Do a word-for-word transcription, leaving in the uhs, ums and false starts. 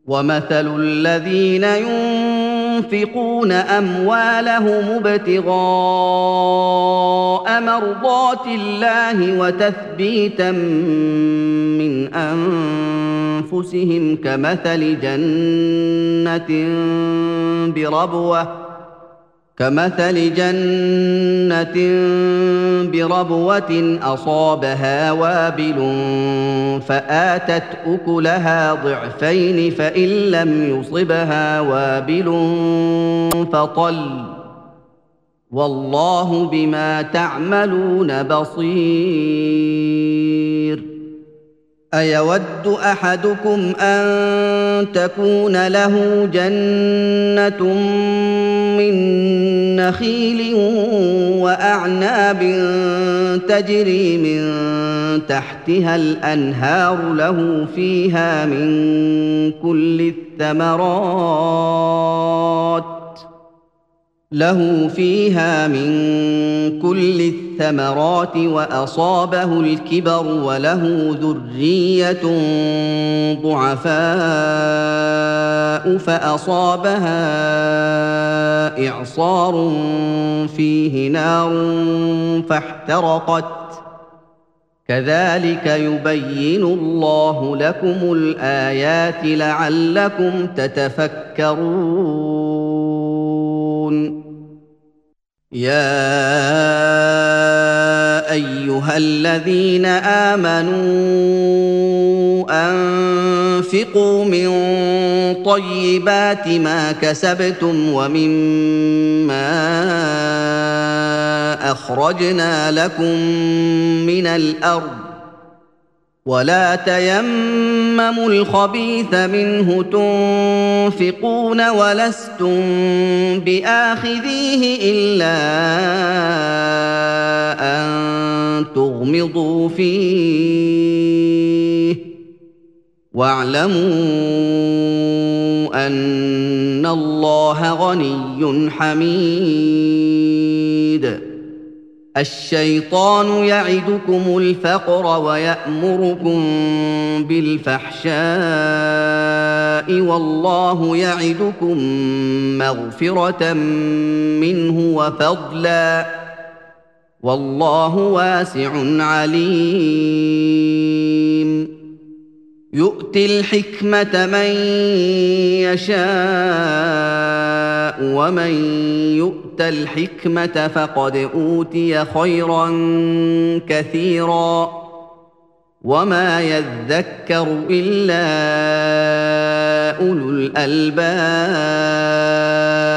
ومثل الذين ينفقون أموالهم ابتغاء مرضات الله وتثبيتا من أنفسهم كمثل جنة بربوة كمثل جنة بربوة أصابها وابل فآتت أكلها ضعفين فإن لم يصبها وابل فطل والله بما تعملون بصير. أيود أحدكم أن تكون له جنة من نخيل وأعناب تجري من تحتها الأنهار له فيها من كل الثمرات له فيها من كل الثمرات وأصابه الكبر وله ذرية ضعفاء فأصابها إعصار فيه نار فاحترقت كذلك يبين الله لكم الآيات لعلكم تتفكرون. يا أيها الذين آمنوا أنفقوا من طيبات ما كسبتم ومما أخرجنا لكم من الأرض ولا تيمموا الخبيث منه تنفقون ولستم بآخذيه إلا أن تغمضوا فيه واعلموا أن الله غني حميد. الشيطان يعدكم الفقر ويأمركم بالفحشاء والله يعدكم مغفرة منه وفضلا والله واسع عليم. يؤتي الحكمة من يشاء ومن يؤت الحكمة فقد أوتي خيرا كثيرا وما يذكر إلا أولو الألباب.